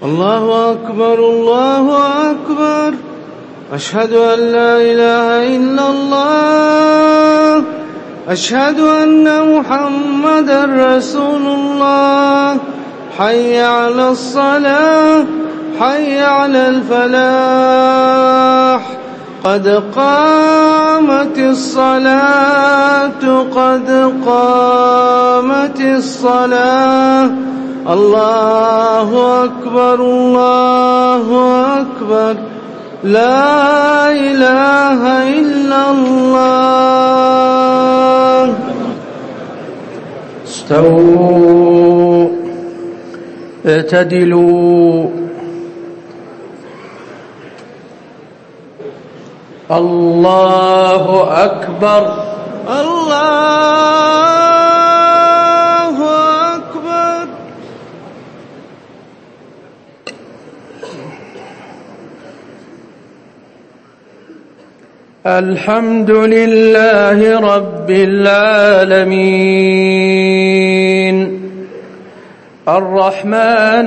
الله أكبر الله أكبر. أشهد أن لا إله إلا الله. أشهد أن محمدا رسول الله. حي على الصلاة، حي على الفلاح. قد قامت الصلاة، قد قامت الصلاة. الله أكبر الله أكبر. لا إله إلا الله. استووا اعتدلوا. الله أكبر الله أكبر. الحمد لله رب العالمين الرحمن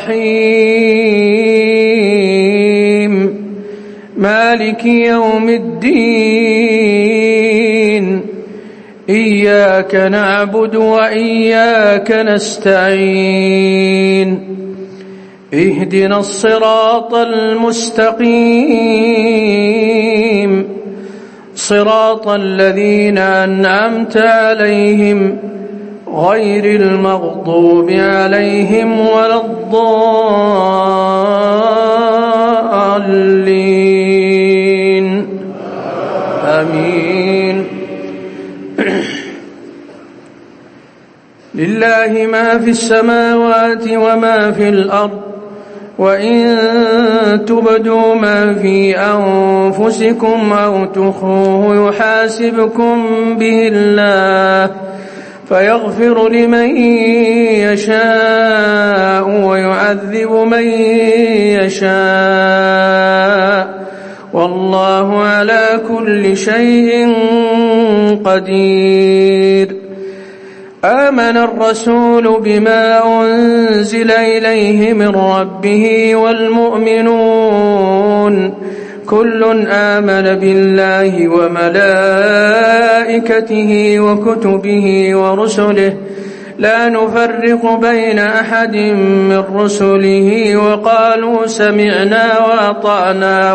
الرحيم مالك يوم الدين. إياك نعبد وإياك نستعين. اهدنا الصراط المستقيم صراط الذين أنعمت عليهم غير المغضوب عليهم ولا الضالين. آمين. لله ما في السماوات وما في الأرض، وإن تبدوا ما في أنفسكم أو تخفوه يحاسبكم به الله فيغفر لمن يشاء ويعذب من يشاء، والله على كل شيء قدير. آمن الرسول بما أنزل إليه من ربه والمؤمنون كل آمن بالله وملائكته وكتبه ورسله لا نفرق بين أحد من رسله وقالوا سمعنا وأطعنا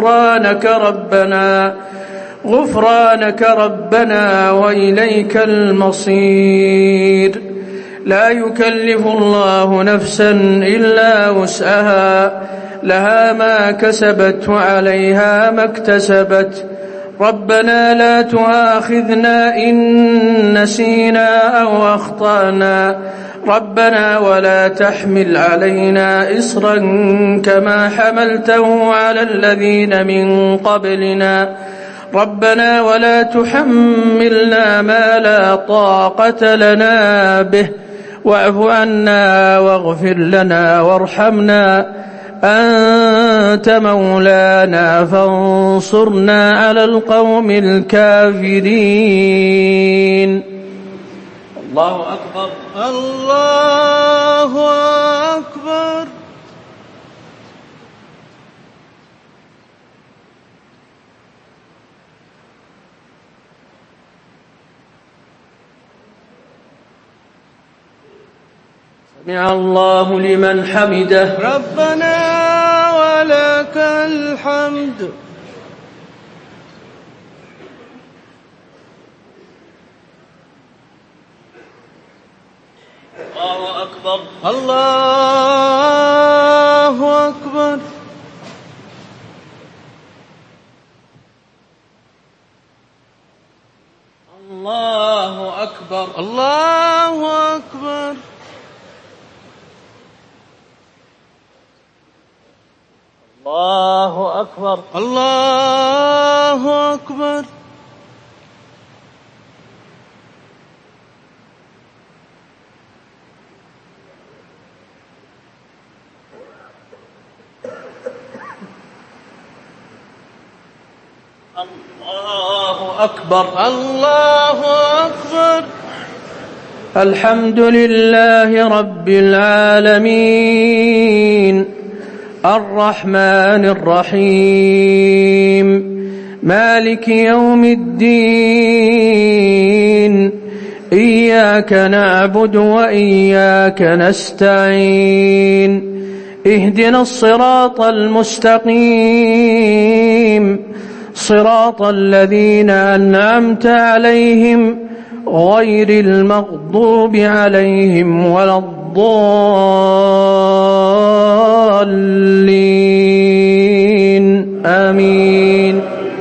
غفرانك ربنا وإليك المصير. لا يكلف الله نفسا إلا وسعها، لها ما كسبت وعليها ما اكتسبت. ربنا لا تؤاخذنا إن نسينا أو أخطأنا، ربنا ولا تحمل علينا إصرا كما حملته على الذين من قبلنا، ربنا ولا تحملنا ما لا طاقة لنا به، واعف عنا واغفر لنا وارحمنا، أنت مولانا فانصرنا على القوم الكافرين. الله أكبر الله أكبر. سمع الله لمن حمده. ربنا ولك الحمد. الله أكبر الله أكبر. الله أكبر الله أكبر. الله أكبر الله أكبر. الله أكبر الله أكبر. الحمد لله رب العالمين الرحمن الرحيم مالك يوم الدين إياك نعبد وإياك نستعين اهدنا الصراط المستقيم صراط الذين أنعمت عليهم غير المغضوب عليهم ولا الضالين آمين.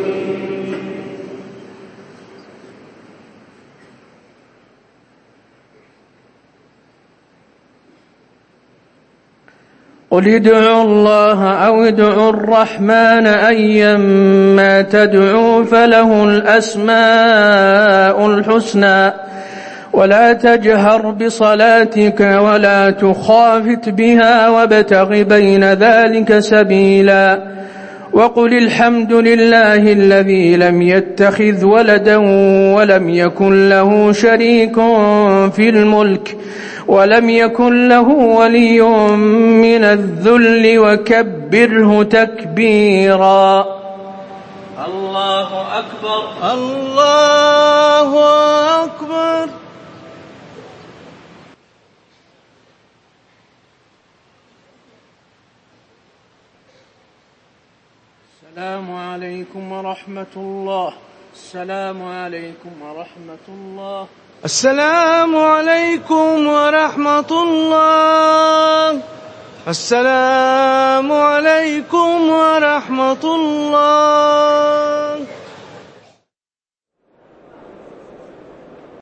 قل ادعوا الله أو ادعوا الرحمن أيما تدعوا فله الأسماء الحسنى ولا تجهر بصلاتك ولا تخافت بها وابتغ بين ذلك سبيلا وقل الحمد لله الذي لم يتخذ ولدا ولم يكن له شريك في الملك ولم يكن له ولي من الذل وكبره تكبيرا. الله أكبر الله أكبر. السلام عليكم ورحمة الله. السلام عليكم ورحمة الله. السلام عليكم ورحمة الله. السلام عليكم ورحمة الله.